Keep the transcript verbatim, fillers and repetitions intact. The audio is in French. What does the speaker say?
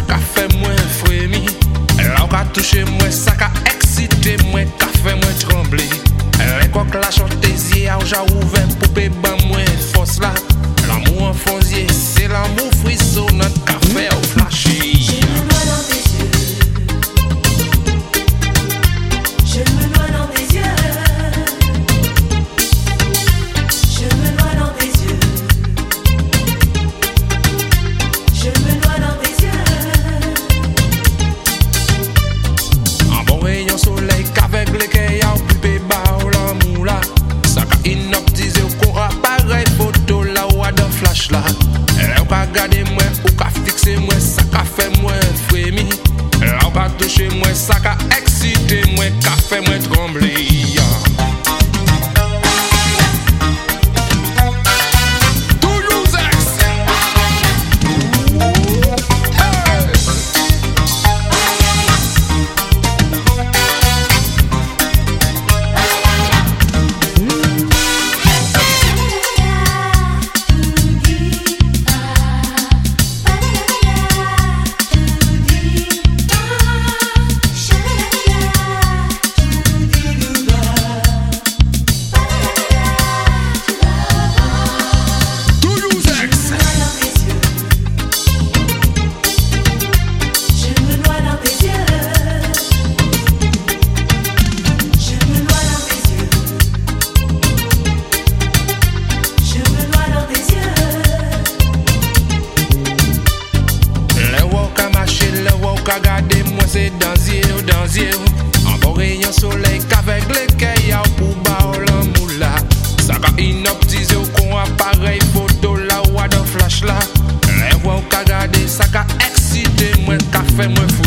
ka fait moi frémi. Là ou ka touché moi, ça ka excité moi, ka fait moi trembler. Les coques la chantaisie, a ja ouvert poupée ban moi force là. L'amour en fonzier, c'est l'amour frissonnant, ka fait au flashy. Là, là ou ka gade moi, ou ka fixe moi, ça ka fait moi frémi. Là ou ka toucher moi, ça ka excité moi, ka fait moi trembler. Regardez moi c'est dans yeux, dans yeux. En beau rayon soleil qu'avec l'écueil y'a pour bas l'amour là. Ça ka inoptiser au con appareil photo là ou à dans flash là. Les voix ou ka garder ça ka excité moi, ka fait moi fou.